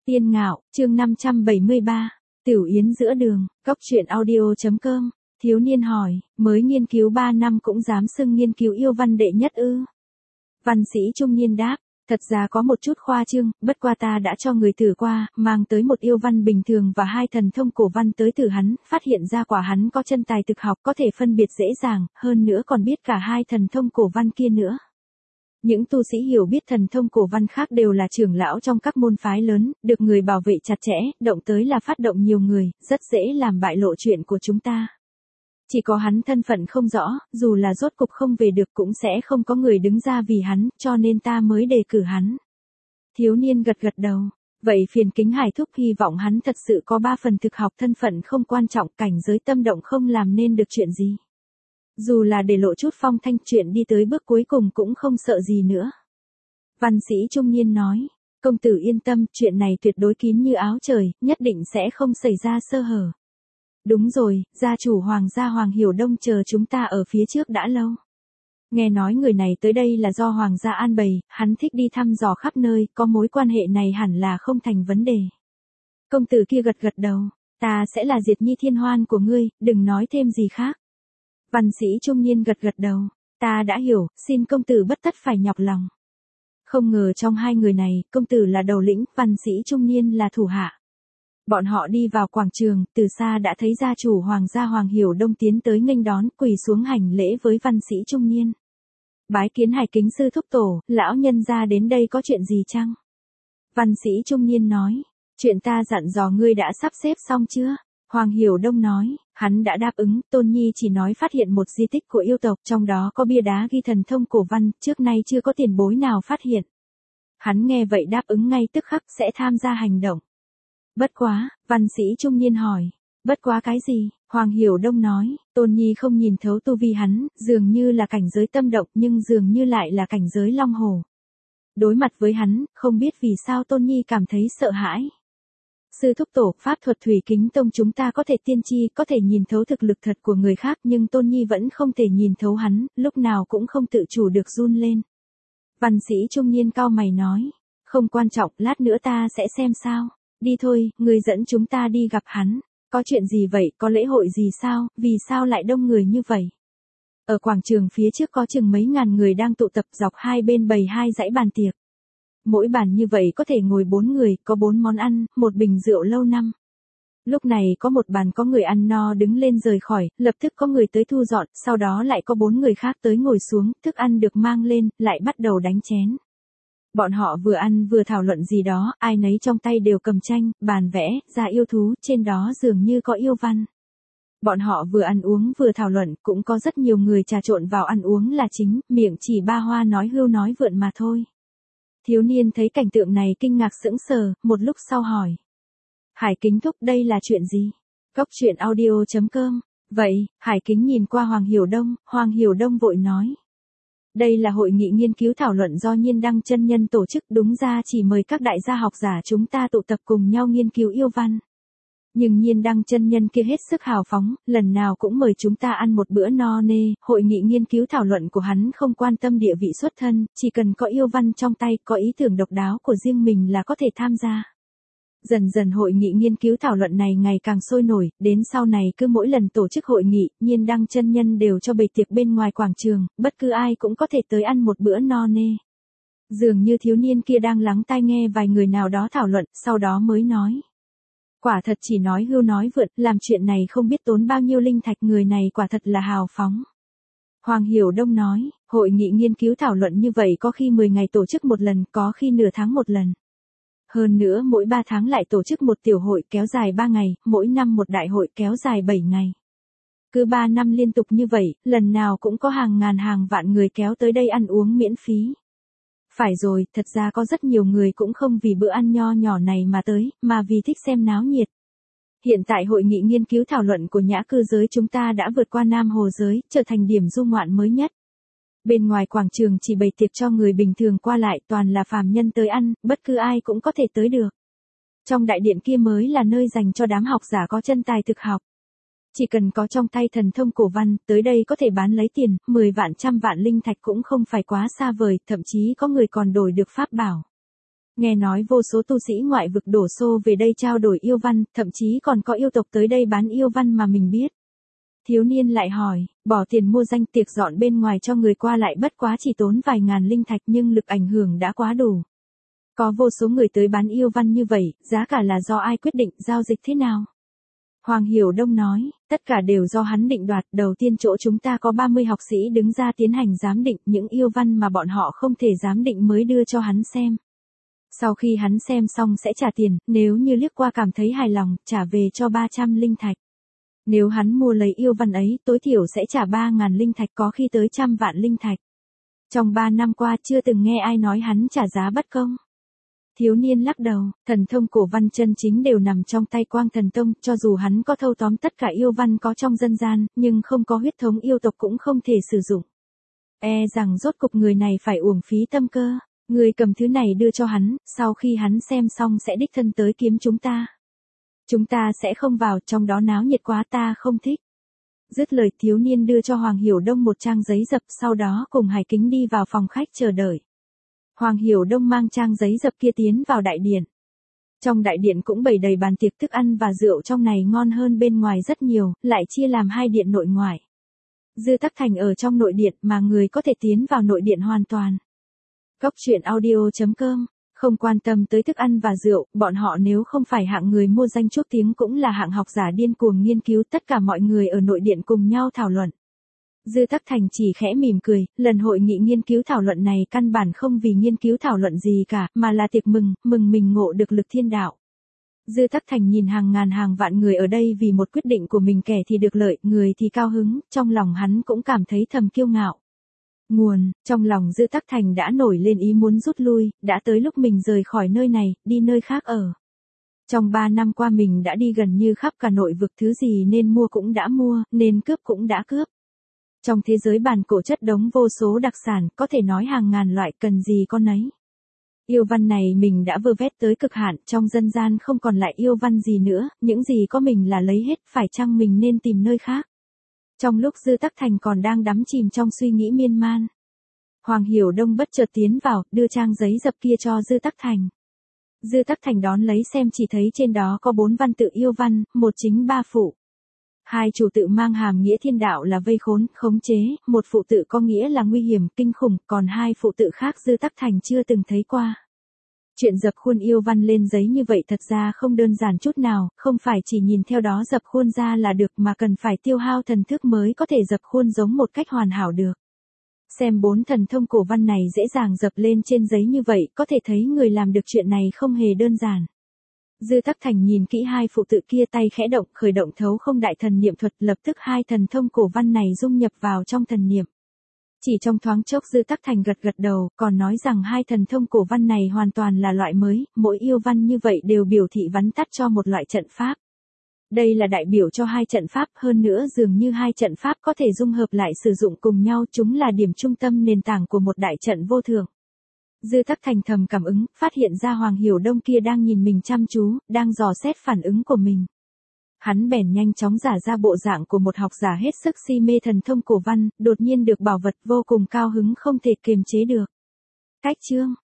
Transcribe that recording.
Tiên Ngạo, chương 573, Tiểu Yến giữa đường, Cóc truyện audio.com, thiếu niên hỏi, mới nghiên cứu 3 năm cũng dám xưng nghiên cứu yêu văn đệ nhất ư? Văn sĩ trung niên đáp, thật ra có một chút khoa trương, bất qua ta đã cho người thử qua, mang tới một yêu văn bình thường và 2 thần thông cổ văn tới thử hắn, phát hiện ra quả hắn có chân tài thực học có thể phân biệt dễ dàng, hơn nữa còn biết cả 2 thần thông cổ văn kia nữa. Những tu sĩ hiểu biết thần thông cổ văn khác đều là trưởng lão trong các môn phái lớn, được người bảo vệ chặt chẽ, động tới là phát động nhiều người, rất dễ làm bại lộ chuyện của chúng ta. Chỉ có hắn thân phận không rõ, dù là rốt cục không về được cũng sẽ không có người đứng ra vì hắn, cho nên ta mới đề cử hắn. Thiếu niên gật gật đầu. Vậy phiền kính Hải thúc, hy vọng hắn thật sự có 3 phần thực học, thân phận không quan trọng, cảnh giới tâm động không làm nên được chuyện gì. Dù là để lộ chút phong thanh, chuyện đi tới bước cuối cùng cũng không sợ gì nữa. Văn sĩ trung niên nói, công tử yên tâm, chuyện này tuyệt đối kín như áo trời, nhất định sẽ không xảy ra sơ hở. Đúng rồi, gia chủ Hoàng gia Hoàng Hiểu Đông chờ chúng ta ở phía trước đã lâu. Nghe nói người này tới đây là do Hoàng gia an bày, hắn thích đi thăm dò khắp nơi, có mối quan hệ này hẳn là không thành vấn đề. Công tử kia gật gật đầu, ta sẽ là Diệt Nhi Thiên Hoan của ngươi, đừng nói thêm gì khác. Văn sĩ trung niên gật gật đầu, ta đã hiểu, xin công tử bất tất phải nhọc lòng. Không ngờ trong 2 người này, công tử là đầu lĩnh, văn sĩ trung niên là thủ hạ. Bọn họ đi vào quảng trường, từ xa đã thấy gia chủ Hoàng gia Hoàng Hiểu Đông tiến tới nghênh đón, quỳ xuống hành lễ với văn sĩ trung niên. Bái kiến Hải kính sư thúc tổ, lão nhân gia đến đây có chuyện gì chăng? Văn sĩ trung niên nói, chuyện ta dặn dò ngươi đã sắp xếp xong chưa? Hoàng Hiểu Đông nói, hắn đã đáp ứng, Tôn Nhi chỉ nói phát hiện một di tích của yêu tộc, trong đó có bia đá ghi thần thông cổ văn, trước nay chưa có tiền bối nào phát hiện. Hắn nghe vậy đáp ứng ngay tức khắc sẽ tham gia hành động. Bất quá, văn sĩ trung niên hỏi, bất quá cái gì? Hoàng Hiểu Đông nói, Tôn Nhi không nhìn thấu tu vi hắn, dường như là cảnh giới tâm động nhưng dường như lại là cảnh giới long hồ. Đối mặt với hắn, không biết vì sao Tôn Nhi cảm thấy sợ hãi. Sư thúc tổ, pháp thuật Thủy Kính Tông chúng ta có thể tiên tri, có thể nhìn thấu thực lực thật của người khác nhưng Tôn Nhi vẫn không thể nhìn thấu hắn, lúc nào cũng không tự chủ được run lên. Văn sĩ trung niên cau mày nói, không quan trọng, lát nữa ta sẽ xem sao. Đi thôi, người dẫn chúng ta đi gặp hắn. Có chuyện gì vậy, có lễ hội gì sao, vì sao lại đông người như vậy? Ở quảng trường phía trước có chừng mấy ngàn người đang tụ tập, dọc 2 bên bày 2 dãy bàn tiệc. Mỗi bàn như vậy có thể ngồi 4 người, có 4 món ăn, 1 bình rượu lâu năm. Lúc này có một bàn có người ăn no đứng lên rời khỏi, lập tức có người tới thu dọn, sau đó lại có 4 người khác tới ngồi xuống, thức ăn được mang lên, lại bắt đầu đánh chén. Bọn họ vừa ăn vừa thảo luận gì đó, ai nấy trong tay đều cầm tranh, bàn vẽ, ra yêu thú, trên đó dường như có yêu văn. Bọn họ vừa ăn uống vừa thảo luận, cũng có rất nhiều người trà trộn vào ăn uống là chính, miệng chỉ ba hoa nói hưu nói vượn mà thôi. Thiếu niên thấy cảnh tượng này kinh ngạc sững sờ, một lúc sau hỏi. Hải kính thúc, đây là chuyện gì? Cóc truyện audio.com. Vậy, Hải kính nhìn qua Hoàng Hiểu Đông vội nói. Đây là hội nghị nghiên cứu thảo luận do Nhiên Đăng chân nhân tổ chức, đúng ra chỉ mời các đại gia học giả chúng ta tụ tập cùng nhau nghiên cứu yêu văn. Nhưng Nhiên Đăng chân nhân kia hết sức hào phóng, lần nào cũng mời chúng ta ăn một bữa no nê, hội nghị nghiên cứu thảo luận của hắn không quan tâm địa vị xuất thân, chỉ cần có yêu văn trong tay, có ý tưởng độc đáo của riêng mình là có thể tham gia. Dần dần hội nghị nghiên cứu thảo luận này ngày càng sôi nổi, đến sau này cứ mỗi lần tổ chức hội nghị, Nhiên Đăng chân nhân đều cho bày tiệc bên ngoài quảng trường, bất cứ ai cũng có thể tới ăn một bữa no nê. Dường như thiếu niên kia đang lắng tai nghe vài người nào đó thảo luận, sau đó mới nói. Quả thật chỉ nói hưu nói vượn, làm chuyện này không biết tốn bao nhiêu linh thạch, người này quả thật là hào phóng. Hoàng Hiểu Đông nói, hội nghị nghiên cứu thảo luận như vậy có khi 10 ngày tổ chức một lần, có khi nửa tháng một lần. Hơn nữa mỗi 3 tháng lại tổ chức một tiểu hội kéo dài 3 ngày, mỗi năm một đại hội kéo dài 7 ngày. Cứ 3 năm liên tục như vậy, lần nào cũng có hàng ngàn hàng vạn người kéo tới đây ăn uống miễn phí. Phải rồi, thật ra có rất nhiều người cũng không vì bữa ăn nho nhỏ này mà tới, mà vì thích xem náo nhiệt. Hiện tại hội nghị nghiên cứu thảo luận của nhã cư giới chúng ta đã vượt qua Nam Hồ giới, trở thành điểm du ngoạn mới nhất. Bên ngoài quảng trường chỉ bày tiệc cho người bình thường qua lại, toàn là phàm nhân tới ăn, bất cứ ai cũng có thể tới được. Trong đại điện kia mới là nơi dành cho đám học giả có chân tài thực học. Chỉ cần có trong tay thần thông cổ văn, tới đây có thể bán lấy tiền, 10 vạn trăm vạn linh thạch cũng không phải quá xa vời, thậm chí có người còn đổi được pháp bảo. Nghe nói vô số tu sĩ ngoại vực đổ xô về đây trao đổi yêu văn, thậm chí còn có yêu tộc tới đây bán yêu văn mà mình biết. Thiếu niên lại hỏi, bỏ tiền mua danh tiệc dọn bên ngoài cho người qua lại bất quá chỉ tốn vài ngàn linh thạch nhưng lực ảnh hưởng đã quá đủ. Có vô số người tới bán yêu văn như vậy, giá cả là do ai quyết định, giao dịch thế nào? Hoàng Hiểu Đông nói, tất cả đều do hắn định đoạt. Đầu tiên chỗ chúng ta có 30 học sĩ đứng ra tiến hành giám định những yêu văn mà bọn họ không thể giám định mới đưa cho hắn xem. Sau khi hắn xem xong sẽ trả tiền, nếu như liếc qua cảm thấy hài lòng, trả về cho 300 linh thạch. Nếu hắn mua lấy yêu văn ấy, tối thiểu sẽ trả 3.000 linh thạch, có khi tới 100 vạn linh thạch. Trong 3 năm qua chưa từng nghe ai nói hắn trả giá bất công. Thiếu niên lắc đầu, thần thông cổ văn chân chính đều nằm trong tay Quang Thần Tông, cho dù hắn có thâu tóm tất cả yêu văn có trong dân gian, nhưng không có huyết thống yêu tộc cũng không thể sử dụng. E rằng rốt cục người này phải uổng phí tâm cơ. Người cầm thứ này đưa cho hắn, sau khi hắn xem xong sẽ đích thân tới kiếm chúng ta. Chúng ta sẽ không vào, trong đó náo nhiệt quá ta không thích. Dứt lời thiếu niên đưa cho Hoàng Hiểu Đông một trang giấy dập, sau đó cùng Hải Kính đi vào phòng khách chờ đợi. Hoàng Hiểu Đông mang trang giấy dập kia tiến vào đại điện. Trong đại điện cũng bày đầy bàn tiệc thức ăn và rượu, trong này ngon hơn bên ngoài rất nhiều, lại chia làm 2 điện nội ngoại. Dư Tắc Thành ở trong nội điện mà người có thể tiến vào nội điện hoàn toàn. Góc truyện audio.com, không quan tâm tới thức ăn và rượu, bọn họ nếu không phải hạng người mua danh chuốc tiếng cũng là hạng học giả điên cuồng nghiên cứu, tất cả mọi người ở nội điện cùng nhau thảo luận. Dư Tắc Thành chỉ khẽ mỉm cười, lần hội nghị nghiên cứu thảo luận này căn bản không vì nghiên cứu thảo luận gì cả, mà là tiệc mừng mình ngộ được lực thiên đạo. Dư Tắc Thành nhìn hàng ngàn hàng vạn người ở đây vì một quyết định của mình, kẻ thì được lợi, người thì cao hứng, trong lòng hắn cũng cảm thấy thầm kiêu ngạo. Trong lòng Dư Tắc Thành đã nổi lên ý muốn rút lui, đã tới lúc mình rời khỏi nơi này, đi nơi khác ở. Trong 3 năm qua mình đã đi gần như khắp cả nội vực, thứ gì nên mua cũng đã mua, nên cướp cũng đã cướp. Trong thế giới bàn cổ chất đống vô số đặc sản, có thể nói hàng ngàn loại, cần gì con nấy. Yêu văn này mình đã vơ vét tới cực hạn, trong dân gian không còn lại yêu văn gì nữa, những gì có mình là lấy hết, phải chăng mình nên tìm nơi khác. Trong lúc Dư Tắc Thành còn đang đắm chìm trong suy nghĩ miên man, Hoàng Hiểu Đông bất chợt tiến vào, đưa trang giấy dập kia cho Dư Tắc Thành. Dư Tắc Thành đón lấy xem, chỉ thấy trên đó có 4 văn tự yêu văn, 1 chính 3 phụ. 2 chủ tự mang hàm nghĩa thiên đạo là vây khốn, khống chế, 1 phụ tự có nghĩa là nguy hiểm, kinh khủng, còn 2 phụ tự khác Dư Tắc Thành chưa từng thấy qua. Chuyện dập khuôn yêu văn lên giấy như vậy thật ra không đơn giản chút nào, không phải chỉ nhìn theo đó dập khuôn ra là được, mà cần phải tiêu hao thần thức mới có thể dập khuôn giống một cách hoàn hảo được. Xem 4 thần thông cổ văn này dễ dàng dập lên trên giấy như vậy, có thể thấy người làm được chuyện này không hề đơn giản. Dư Tắc Thành nhìn kỹ 2 phụ tự kia, tay khẽ động, khởi động thấu không đại thần niệm thuật, lập tức 2 thần thông cổ văn này dung nhập vào trong thần niệm. Chỉ trong thoáng chốc Dư Tắc Thành gật đầu, còn nói rằng 2 thần thông cổ văn này hoàn toàn là loại mới, mỗi yêu văn như vậy đều biểu thị vắn tắt cho một loại trận pháp. Đây là đại biểu cho 2 trận pháp, hơn nữa dường như 2 trận pháp có thể dung hợp lại sử dụng cùng nhau, chúng là điểm trung tâm nền tảng của một đại trận vô thượng. Dư Tắc Thành thầm cảm ứng, phát hiện ra Hoàng Hiểu Đông kia đang nhìn mình chăm chú, đang dò xét phản ứng của mình. Hắn bèn nhanh chóng giả ra bộ dạng của một học giả hết sức si mê thần thông cổ văn, đột nhiên được bảo vật vô cùng cao hứng không thể kiềm chế được. Cách chương